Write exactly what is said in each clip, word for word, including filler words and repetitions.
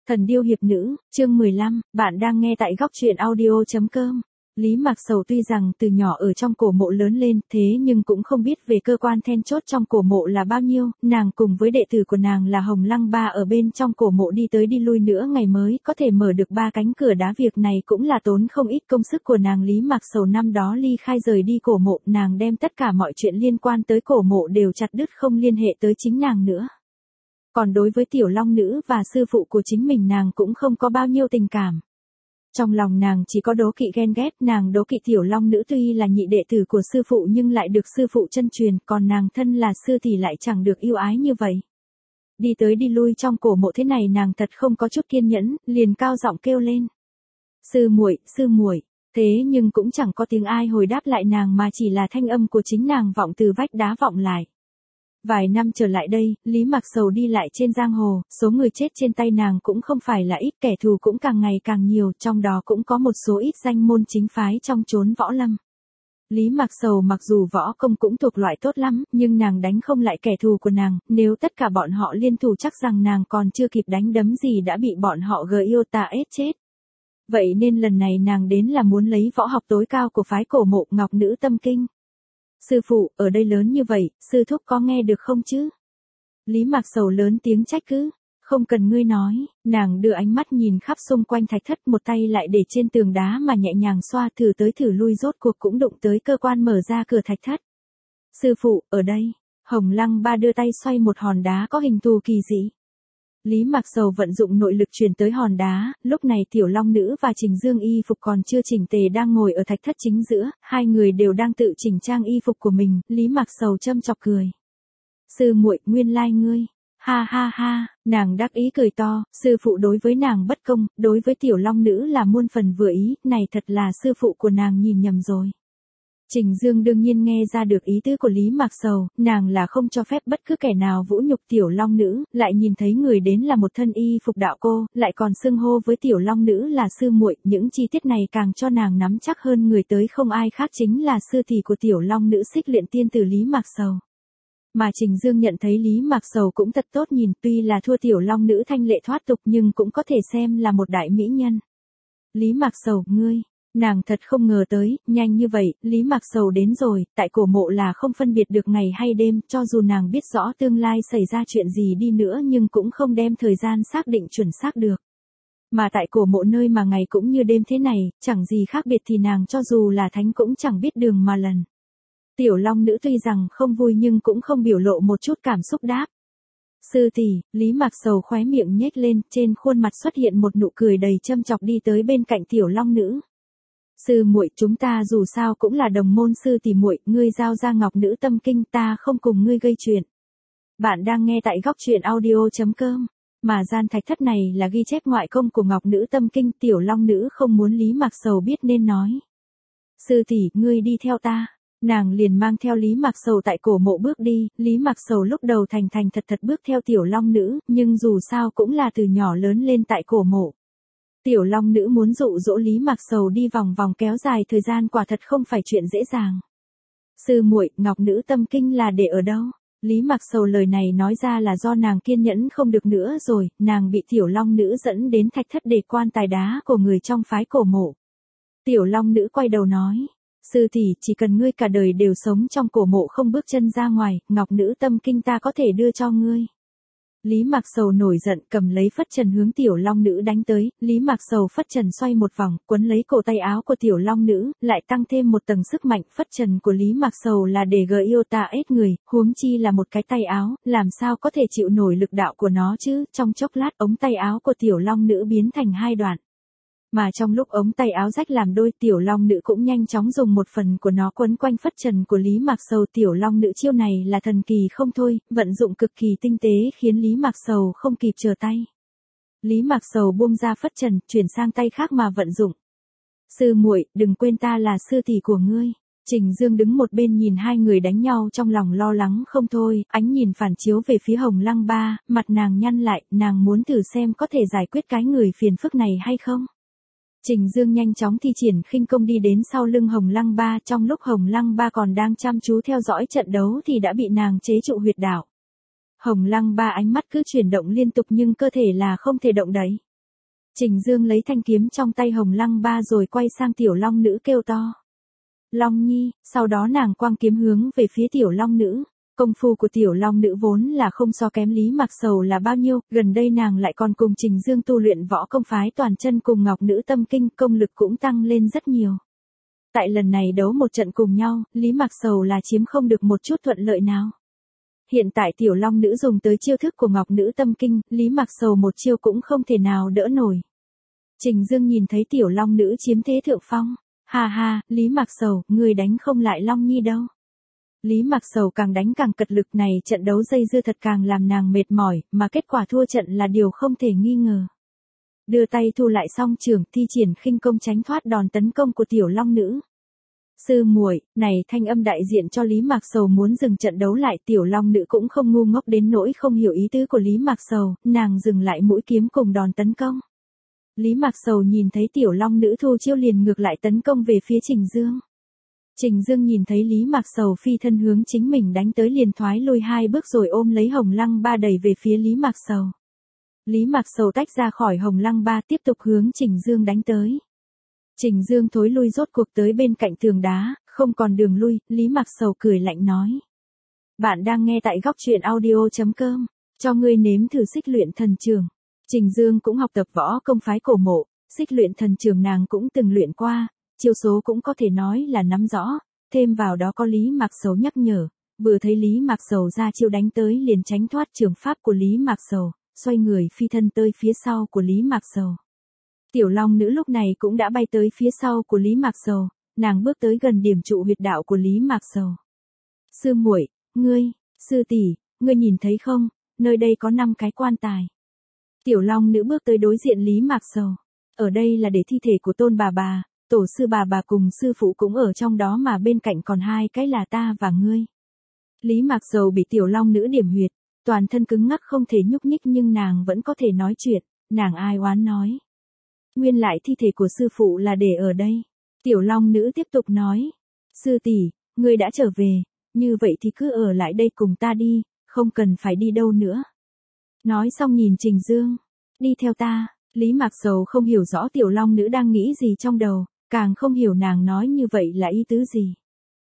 Thần điêu hiệp nữ, chương mười lăm, bạn đang nghe tại góc truyện audio chấm com. Lý Mạc Sầu tuy rằng từ nhỏ ở trong cổ mộ lớn lên, thế nhưng cũng không biết về cơ quan then chốt trong cổ mộ là bao nhiêu, nàng cùng với đệ tử của nàng là Hồng Lăng Ba ở bên trong cổ mộ đi tới đi lui nữa ngày mới có thể mở được ba cánh cửa đá, việc này cũng là tốn không ít công sức của nàng. Lý Mạc Sầu năm đó ly khai rời đi cổ mộ, nàng đem tất cả mọi chuyện liên quan tới cổ mộ đều chặt đứt, không liên hệ tới chính nàng nữa. Còn đối với tiểu long nữ và sư phụ của chính mình, nàng cũng không có bao nhiêu tình cảm. Trong lòng nàng chỉ có đố kỵ ghen ghét, nàng đố kỵ tiểu long nữ tuy là nhị đệ tử của sư phụ nhưng lại được sư phụ chân truyền, còn nàng thân là sư thì lại chẳng được yêu ái như vậy. Đi tới đi lui trong cổ mộ thế này nàng thật không có chút kiên nhẫn, liền cao giọng kêu lên. Sư muội, sư muội, thế nhưng cũng chẳng có tiếng ai hồi đáp lại nàng mà chỉ là thanh âm của chính nàng vọng từ vách đá vọng lại. Vài năm trở lại đây, Lý Mạc Sầu đi lại trên giang hồ, số người chết trên tay nàng cũng không phải là ít, kẻ thù cũng càng ngày càng nhiều, trong đó cũng có một số ít danh môn chính phái trong chốn võ lâm. Lý Mạc Sầu mặc dù võ công cũng thuộc loại tốt lắm, nhưng nàng đánh không lại kẻ thù của nàng, nếu tất cả bọn họ liên thủ chắc rằng nàng còn chưa kịp đánh đấm gì đã bị bọn họ gờ yêu tà ết chết. Vậy nên lần này nàng đến là muốn lấy võ học tối cao của phái cổ mộ Ngọc Nữ Tâm Kinh. Sư phụ, ở đây lớn như vậy, sư thúc có nghe được không chứ? Lý Mạc Sầu lớn tiếng trách cứ. Không cần ngươi nói, nàng đưa ánh mắt nhìn khắp xung quanh thạch thất, một tay lại để trên tường đá mà nhẹ nhàng xoa, thử tới thử lui, rốt cuộc cũng đụng tới cơ quan mở ra cửa thạch thất. Sư phụ, ở đây. Hồng Lăng Ba đưa tay xoay một hòn đá có hình thù kỳ dị. Lý Mạc Sầu vận dụng nội lực truyền tới hòn đá, lúc này tiểu long nữ và Trình Dương y phục còn chưa chỉnh tề đang ngồi ở thạch thất chính giữa, hai người đều đang tự chỉnh trang y phục của mình. Lý Mạc Sầu châm chọc cười. Sư muội, nguyên lai ngươi, ha ha ha, nàng đắc ý cười to, sư phụ đối với nàng bất công, đối với tiểu long nữ là muôn phần vừa ý, này thật là sư phụ của nàng nhìn nhầm rồi. Trình Dương đương nhiên nghe ra được ý tứ của Lý Mạc Sầu, nàng là không cho phép bất cứ kẻ nào vũ nhục tiểu long nữ, lại nhìn thấy người đến là một thân y phục đạo cô, lại còn xưng hô với tiểu long nữ là sư muội, những chi tiết này càng cho nàng nắm chắc hơn, người tới không ai khác chính là sư tỷ của tiểu long nữ, Xích Luyện Tiên Tử Lý Mạc Sầu. Mà Trình Dương nhận thấy Lý Mạc Sầu cũng thật tốt nhìn, tuy là thua tiểu long nữ thanh lệ thoát tục nhưng cũng có thể xem là một đại mỹ nhân. Lý Mạc Sầu, ngươi. Nàng thật không ngờ tới, nhanh như vậy, Lý Mạc Sầu đến rồi, tại cổ mộ là không phân biệt được ngày hay đêm, cho dù nàng biết rõ tương lai xảy ra chuyện gì đi nữa nhưng cũng không đem thời gian xác định chuẩn xác được. Mà tại cổ mộ nơi mà ngày cũng như đêm thế này, chẳng gì khác biệt thì nàng cho dù là thánh cũng chẳng biết đường mà lần. Tiểu long nữ tuy rằng không vui nhưng cũng không biểu lộ một chút cảm xúc đáp. Sư tỷ, Lý Mạc Sầu khóe miệng nhếch lên, trên khuôn mặt xuất hiện một nụ cười đầy châm chọc, đi tới bên cạnh tiểu long nữ. Sư muội, chúng ta dù sao cũng là đồng môn, sư tỷ muội, ngươi giao ra Ngọc Nữ Tâm Kinh, ta không cùng ngươi gây chuyện. Bạn đang nghe tại góc truyện audio chấm com. Mà gian thạch thất này là ghi chép ngoại công của Ngọc Nữ Tâm Kinh, tiểu long nữ không muốn Lý Mạc Sầu biết nên nói. Sư tỷ, ngươi đi theo ta. Nàng liền mang theo Lý Mạc Sầu tại cổ mộ bước đi, Lý Mạc Sầu lúc đầu thành thành thật thật bước theo tiểu long nữ, nhưng dù sao cũng là từ nhỏ lớn lên tại cổ mộ. Tiểu long nữ muốn dụ dỗ Lý Mạc Sầu đi vòng vòng kéo dài thời gian quả thật không phải chuyện dễ dàng. Sư muội, Ngọc Nữ Tâm Kinh là để ở đâu? Lý Mạc Sầu lời này nói ra là do nàng kiên nhẫn không được nữa rồi, nàng bị tiểu long nữ dẫn đến thạch thất để quan tài đá của người trong phái cổ mộ. Tiểu long nữ quay đầu nói. Sư tỷ, chỉ cần ngươi cả đời đều sống trong cổ mộ không bước chân ra ngoài, Ngọc Nữ Tâm Kinh ta có thể đưa cho ngươi. Lý Mạc Sầu nổi giận, cầm lấy phất trần hướng tiểu long nữ đánh tới, Lý Mạc Sầu phất trần xoay một vòng, quấn lấy cổ tay áo của tiểu long nữ, lại tăng thêm một tầng sức mạnh. Phất trần của Lý Mạc Sầu là để gờ yêu ta ết người, huống chi là một cái tay áo, làm sao có thể chịu nổi lực đạo của nó chứ, trong chốc lát ống tay áo của tiểu long nữ biến thành hai đoạn. Mà trong lúc ống tay áo rách làm đôi, tiểu long nữ cũng nhanh chóng dùng một phần của nó quấn quanh phất trần của Lý Mạc Sầu. Tiểu long nữ chiêu này là thần kỳ không thôi, vận dụng cực kỳ tinh tế khiến Lý Mạc Sầu không kịp trở tay. Lý Mạc Sầu buông ra phất trần, chuyển sang tay khác mà vận dụng. Sư muội, đừng quên ta là sư tỷ của ngươi. Trình Dương đứng một bên nhìn hai người đánh nhau trong lòng lo lắng không thôi, ánh nhìn phản chiếu về phía Hồng Lăng Ba, mặt nàng nhăn lại, nàng muốn thử xem có thể giải quyết cái người phiền phức này hay không. Trình Dương nhanh chóng thi triển khinh công đi đến sau lưng Hồng Lăng Ba, trong lúc Hồng Lăng Ba còn đang chăm chú theo dõi trận đấu thì đã bị nàng chế trụ huyệt đạo. Hồng Lăng Ba ánh mắt cứ chuyển động liên tục nhưng cơ thể là không thể động đậy. Trình Dương lấy thanh kiếm trong tay Hồng Lăng Ba rồi quay sang tiểu long nữ kêu to. Long Nhi, sau đó nàng quăng kiếm hướng về phía tiểu long nữ. Công phu của tiểu long nữ vốn là không so kém Lý Mạc Sầu là bao nhiêu, gần đây nàng lại còn cùng Trình Dương tu luyện võ công phái toàn chân cùng Ngọc Nữ Tâm Kinh, công lực cũng tăng lên rất nhiều. Tại lần này đấu một trận cùng nhau, Lý Mạc Sầu là chiếm không được một chút thuận lợi nào. Hiện tại tiểu long nữ dùng tới chiêu thức của Ngọc Nữ Tâm Kinh, Lý Mạc Sầu một chiêu cũng không thể nào đỡ nổi. Trình Dương nhìn thấy tiểu long nữ chiếm thế thượng phong. Ha ha, Lý Mạc Sầu, người đánh không lại Long Nhi đâu. Lý Mạc Sầu càng đánh càng cật lực, này trận đấu dây dưa thật càng làm nàng mệt mỏi, mà kết quả thua trận là điều không thể nghi ngờ. Đưa tay thu lại song trường, thi triển khinh công tránh thoát đòn tấn công của tiểu long nữ. Sư muội, này thanh âm đại diện cho Lý Mạc Sầu muốn dừng trận đấu lại, tiểu long nữ cũng không ngu ngốc đến nỗi không hiểu ý tứ của Lý Mạc Sầu, nàng dừng lại mũi kiếm cùng đòn tấn công. Lý Mạc Sầu nhìn thấy tiểu long nữ thu chiêu liền ngược lại tấn công về phía Trình Dương. Trình Dương nhìn thấy Lý Mạc Sầu phi thân hướng chính mình đánh tới liền thoái lui hai bước rồi ôm lấy Hồng Lăng Ba đẩy về phía Lý Mạc Sầu. Lý Mạc Sầu tách ra khỏi Hồng Lăng Ba tiếp tục hướng Trình Dương đánh tới. Trình Dương thối lui rốt cuộc tới bên cạnh tường đá, không còn đường lui, Lý Mạc Sầu cười lạnh nói. Bạn đang nghe tại góc truyện audio chấm com, cho ngươi nếm thử xích luyện thần trường. Trình Dương cũng học tập võ công phái cổ mộ, xích luyện thần trường nàng cũng từng luyện qua, chiêu số cũng có thể nói là nắm rõ, thêm vào đó có Lý Mạc Sầu nhắc nhở, vừa thấy Lý Mạc Sầu ra chiêu đánh tới liền tránh thoát trường pháp của Lý Mạc Sầu, xoay người phi thân tới phía sau của Lý Mạc Sầu. Tiểu long nữ lúc này cũng đã bay tới phía sau của Lý Mạc Sầu, nàng bước tới gần điểm trụ huyệt đạo của Lý Mạc Sầu. Sư muội, ngươi, sư tỷ, ngươi nhìn thấy không, nơi đây có năm cái quan tài. Tiểu long nữ bước tới đối diện Lý Mạc Sầu. Ở đây là để thi thể của tôn bà bà, tổ sư bà bà cùng sư phụ cũng ở trong đó mà bên cạnh còn hai cái là ta và ngươi. Lý Mạc Sầu bị tiểu long nữ điểm huyệt, toàn thân cứng ngắc không thể nhúc nhích nhưng nàng vẫn có thể nói chuyện, nàng ai oán nói. Nguyên lại thi thể của sư phụ là để ở đây. Tiểu long nữ tiếp tục nói. Sư tỷ, ngươi đã trở về, như vậy thì cứ ở lại đây cùng ta đi, không cần phải đi đâu nữa. Nói xong nhìn Trình Dương. Đi theo ta. Lý Mạc Sầu không hiểu rõ tiểu long nữ đang nghĩ gì trong đầu, càng không hiểu nàng nói như vậy là ý tứ gì.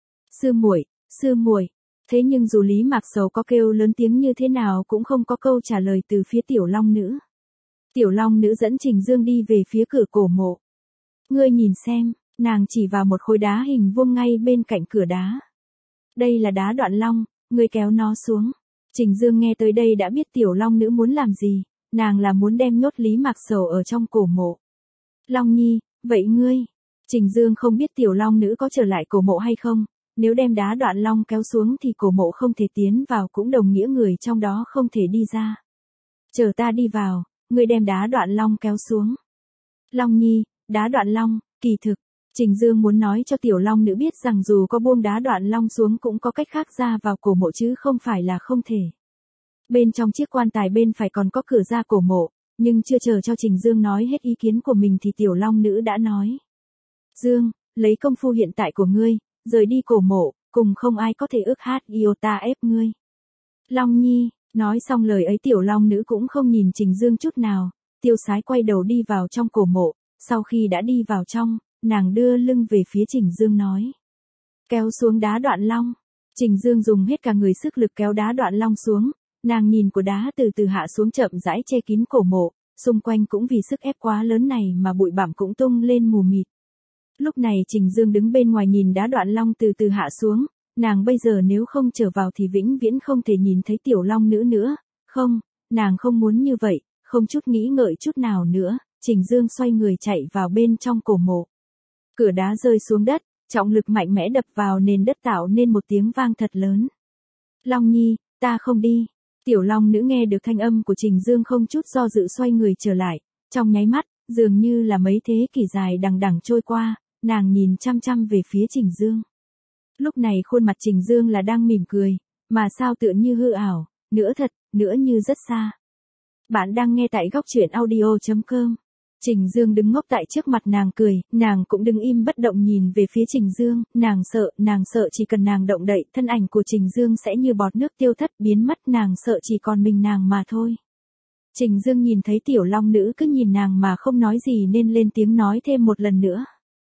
Sư muội, sư muội. Thế nhưng dù Lý Mạc Sầu có kêu lớn tiếng như thế nào cũng không có câu trả lời từ phía tiểu long nữ. Tiểu long nữ dẫn Trình Dương đi về phía cửa cổ mộ. Ngươi nhìn xem, nàng chỉ vào một khối đá hình vuông ngay bên cạnh cửa đá. Đây là đá đoạn long, ngươi kéo nó xuống. Trình Dương nghe tới đây đã biết tiểu long nữ muốn làm gì, nàng là muốn đem nhốt Lý Mạc Sầu ở trong cổ mộ. Long Nhi, vậy ngươi? Trình Dương không biết tiểu long nữ có trở lại cổ mộ hay không, nếu đem đá đoạn long kéo xuống thì cổ mộ không thể tiến vào cũng đồng nghĩa người trong đó không thể đi ra. Chờ ta đi vào, ngươi đem đá đoạn long kéo xuống. Long Nhi, đá đoạn long, kỳ thực, Trình Dương muốn nói cho tiểu long nữ biết rằng dù có buông đá đoạn long xuống cũng có cách khác ra vào cổ mộ chứ không phải là không thể. Bên trong chiếc quan tài bên phải còn có cửa ra cổ mộ, nhưng chưa chờ cho Trình Dương nói hết ý kiến của mình thì tiểu long nữ đã nói. Dương, lấy công phu hiện tại của ngươi, rời đi cổ mộ, cùng không ai có thể ước hát iota ép ngươi. Long Nhi, nói xong lời ấy tiểu long nữ cũng không nhìn Trình Dương chút nào, tiêu sái quay đầu đi vào trong cổ mộ, sau khi đã đi vào trong, nàng đưa lưng về phía Trình Dương nói. Kéo xuống đá đoạn long. Trình Dương dùng hết cả người sức lực kéo đá đoạn long xuống, nàng nhìn của đá từ từ hạ xuống chậm rãi che kín cổ mộ, xung quanh cũng vì sức ép quá lớn này mà bụi bặm cũng tung lên mù mịt. Lúc này Trình Dương đứng bên ngoài nhìn đá đoạn long từ từ hạ xuống, nàng bây giờ nếu không trở vào thì vĩnh viễn không thể nhìn thấy tiểu long nữ nữa, không, nàng không muốn như vậy, không chút nghĩ ngợi chút nào nữa, Trình Dương xoay người chạy vào bên trong cổ mộ. Cửa đá rơi xuống đất, trọng lực mạnh mẽ đập vào nền đất tạo nên một tiếng vang thật lớn. Long Nhi, ta không đi. Tiểu long nữ nghe được thanh âm của Trình Dương không chút do dự xoay người trở lại, trong nháy mắt, dường như là mấy thế kỷ dài đằng đằng trôi qua, nàng nhìn chăm chăm về phía Trình Dương. Lúc này khuôn mặt Trình Dương là đang mỉm cười, mà sao tựa như hư ảo, nửa thật, nửa như rất xa. Bạn đang nghe tại góc truyện audio chấm com. Trình Dương đứng ngốc tại trước mặt nàng cười, nàng cũng đứng im bất động nhìn về phía Trình Dương, nàng sợ, nàng sợ chỉ cần nàng động đậy, thân ảnh của Trình Dương sẽ như bọt nước tiêu thất biến mất, nàng sợ chỉ còn mình nàng mà thôi. Trình Dương nhìn thấy tiểu long nữ cứ nhìn nàng mà không nói gì nên lên tiếng nói thêm một lần nữa.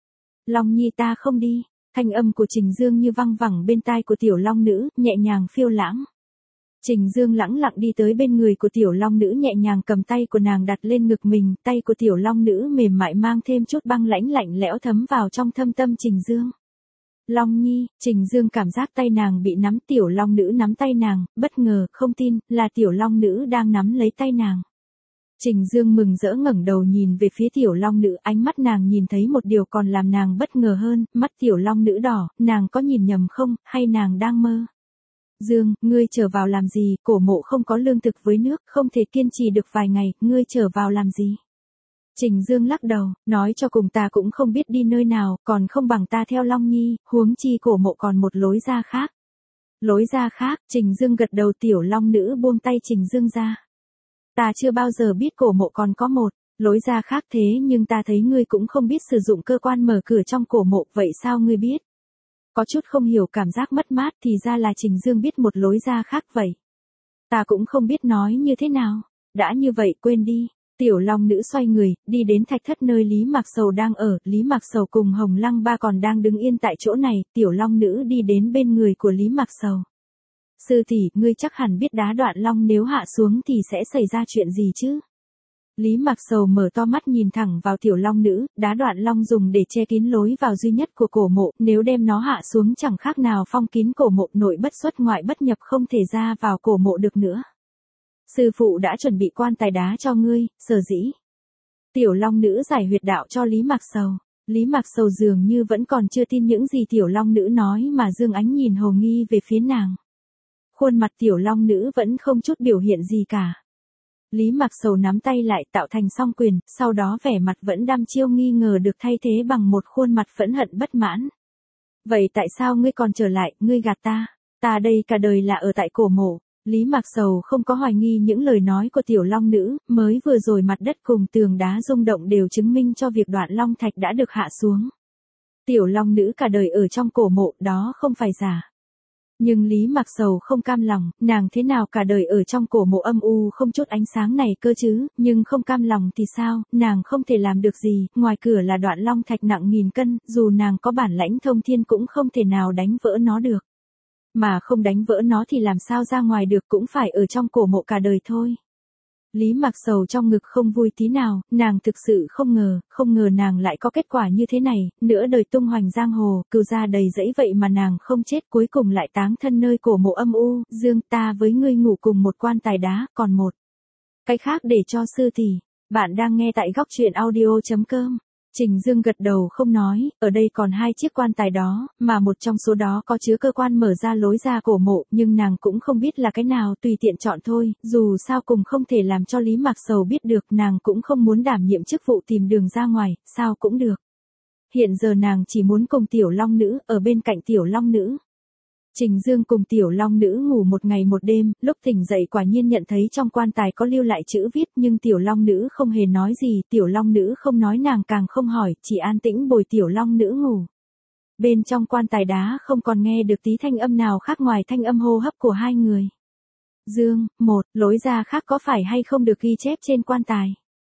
Long Nhi ta không đi, thanh âm của Trình Dương như văng vẳng bên tai của tiểu long nữ, nhẹ nhàng phiêu lãng. Trình Dương lẳng lặng đi tới bên người của tiểu long nữ nhẹ nhàng cầm tay của nàng đặt lên ngực mình, tay của tiểu long nữ mềm mại mang thêm chút băng lãnh lạnh lẽo thấm vào trong thâm tâm Trình Dương. Long Nhi, Trình Dương cảm giác tay nàng bị nắm, tiểu long nữ nắm tay nàng, bất ngờ, không tin, là tiểu long nữ đang nắm lấy tay nàng. Trình Dương mừng rỡ ngẩng đầu nhìn về phía tiểu long nữ, ánh mắt nàng nhìn thấy một điều còn làm nàng bất ngờ hơn, mắt tiểu long nữ đỏ, nàng có nhìn nhầm không, hay nàng đang mơ? Dương, ngươi trở vào làm gì, cổ mộ không có lương thực với nước, không thể kiên trì được vài ngày, ngươi trở vào làm gì? Trình Dương lắc đầu, nói cho cùng ta cũng không biết đi nơi nào, còn không bằng ta theo Long Nhi, huống chi cổ mộ còn một lối ra khác. Lối ra khác, Trình Dương gật đầu, tiểu long nữ buông tay Trình Dương ra. Ta chưa bao giờ biết cổ mộ còn có một lối ra khác, thế nhưng ta thấy ngươi cũng không biết sử dụng cơ quan mở cửa trong cổ mộ, vậy sao ngươi biết? Có chút không hiểu cảm giác mất mát, thì ra là Trình Dương biết một lối ra khác vậy. Ta cũng không biết nói như thế nào, đã như vậy quên đi. Tiểu long nữ xoay người, đi đến thạch thất nơi Lý Mạc Sầu đang ở, Lý Mạc Sầu cùng Hồng Lăng Ba còn đang đứng yên tại chỗ này, tiểu long nữ đi đến bên người của Lý Mạc Sầu. Sư tỷ, ngươi chắc hẳn biết đá đoạn long nếu hạ xuống thì sẽ xảy ra chuyện gì chứ? Lý Mạc Sầu mở to mắt nhìn thẳng vào tiểu long nữ, đá đoạn long dùng để che kín lối vào duy nhất của cổ mộ, nếu đem nó hạ xuống chẳng khác nào phong kín cổ mộ, nội bất xuất ngoại bất nhập, không thể ra vào cổ mộ được nữa. Sư phụ đã chuẩn bị quan tài đá cho ngươi, sở dĩ. Tiểu long nữ giải huyệt đạo cho Lý Mạc Sầu. Lý Mạc Sầu dường như vẫn còn chưa tin những gì tiểu long nữ nói mà dương ánh nhìn hồ nghi về phía nàng. Khuôn mặt tiểu long nữ vẫn không chút biểu hiện gì cả. Lý Mạc Sầu nắm tay lại tạo thành song quyền, sau đó vẻ mặt vẫn đăm chiêu nghi ngờ được thay thế bằng một khuôn mặt phẫn hận bất mãn. Vậy tại sao ngươi còn trở lại, ngươi gạt ta? Ta đây cả đời là ở tại cổ mộ. Lý Mạc Sầu không có hoài nghi những lời nói của tiểu long nữ, mới vừa rồi mặt đất cùng tường đá rung động đều chứng minh cho việc đoạn long thạch đã được hạ xuống. Tiểu long nữ cả đời ở trong cổ mộ, đó không phải giả. Nhưng Lý Mạc Sầu không cam lòng, nàng thế nào cả đời ở trong cổ mộ âm u không chút ánh sáng này cơ chứ, nhưng không cam lòng thì sao, nàng không thể làm được gì, ngoài cửa là đoạn long thạch nặng nghìn cân, dù nàng có bản lãnh thông thiên cũng không thể nào đánh vỡ nó được. Mà không đánh vỡ nó thì làm sao ra ngoài được, cũng phải ở trong cổ mộ cả đời thôi. Lý Mạc Sầu trong ngực không vui tí nào, nàng thực sự không ngờ, không ngờ nàng lại có kết quả như thế này, nửa đời tung hoành giang hồ, cừu gia đầy dẫy vậy mà nàng không chết, cuối cùng lại táng thân nơi cổ mộ âm u. Dương, ta với ngươi ngủ cùng một quan tài đá, còn một cái khác để cho sư tỷ. Bạn đang nghe tại góc truyện audio chấm com. Trình Dương gật đầu không nói, ở đây còn hai chiếc quan tài đó, mà một trong số đó có chứa cơ quan mở ra lối ra cổ mộ, nhưng nàng cũng không biết là cái nào, tùy tiện chọn thôi, dù sao cùng không thể làm cho Lý Mạc Sầu biết được, nàng cũng không muốn đảm nhiệm chức vụ tìm đường ra ngoài, sao cũng được. Hiện giờ nàng chỉ muốn cùng tiểu long nữ, ở bên cạnh tiểu long nữ. Trình Dương cùng tiểu long nữ ngủ một ngày một đêm, lúc tỉnh dậy quả nhiên nhận thấy trong quan tài có lưu lại chữ viết, nhưng tiểu long nữ không hề nói gì, tiểu long nữ không nói nàng càng không hỏi, chỉ an tĩnh bồi tiểu long nữ ngủ. Bên trong quan tài đá không còn nghe được tí thanh âm nào khác ngoài thanh âm hô hấp của hai người. Dương, một, lối ra khác có phải hay không được ghi chép trên quan tài?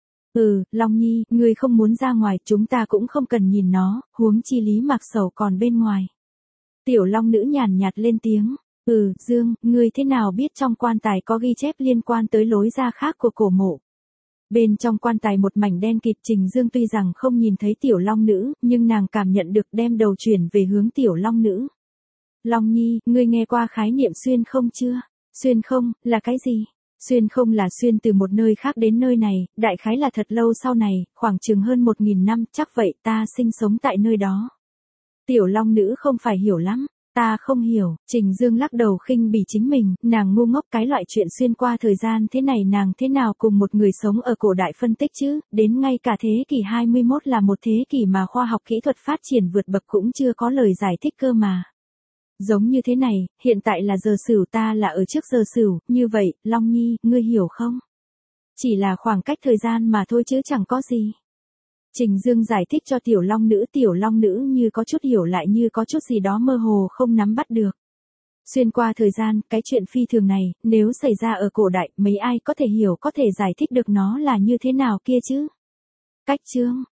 Ừ, Long Nhi, ngươi không muốn ra ngoài, chúng ta cũng không cần nhìn nó, huống chi Lý Mạc Sầu còn bên ngoài. Tiểu long nữ nhàn nhạt lên tiếng, ừ, Dương, ngươi thế nào biết trong quan tài có ghi chép liên quan tới lối ra khác của cổ mộ? Bên trong quan tài một mảnh đen kịt, Trình Dương tuy rằng không nhìn thấy tiểu long nữ, nhưng nàng cảm nhận được, đem đầu chuyển về hướng tiểu long nữ. Long Nhi, ngươi nghe qua khái niệm xuyên không chưa? Xuyên không, là cái gì? Xuyên không là xuyên từ một nơi khác đến nơi này, đại khái là thật lâu sau này, khoảng chừng hơn một nghìn năm, chắc vậy, ta sinh sống tại nơi đó. Tiểu long nữ không phải hiểu lắm, ta không hiểu. Trình Dương lắc đầu khinh bỉ chính mình, nàng ngu ngốc, cái loại chuyện xuyên qua thời gian thế này nàng thế nào cùng một người sống ở cổ đại phân tích chứ, đến ngay cả thế kỷ hai mươi mốt là một thế kỷ mà khoa học kỹ thuật phát triển vượt bậc cũng chưa có lời giải thích cơ mà. Giống như thế này, hiện tại là giờ sửu, ta là ở trước giờ sửu, như vậy, Long Nhi, ngươi hiểu không? Chỉ là khoảng cách thời gian mà thôi chứ chẳng có gì. Trình Dương giải thích cho tiểu long nữ, tiểu long nữ như có chút hiểu lại như có chút gì đó mơ hồ không nắm bắt được. Xuyên qua thời gian, cái chuyện phi thường này, nếu xảy ra ở cổ đại, mấy ai có thể hiểu có thể giải thích được nó là như thế nào kia chứ? Cách chương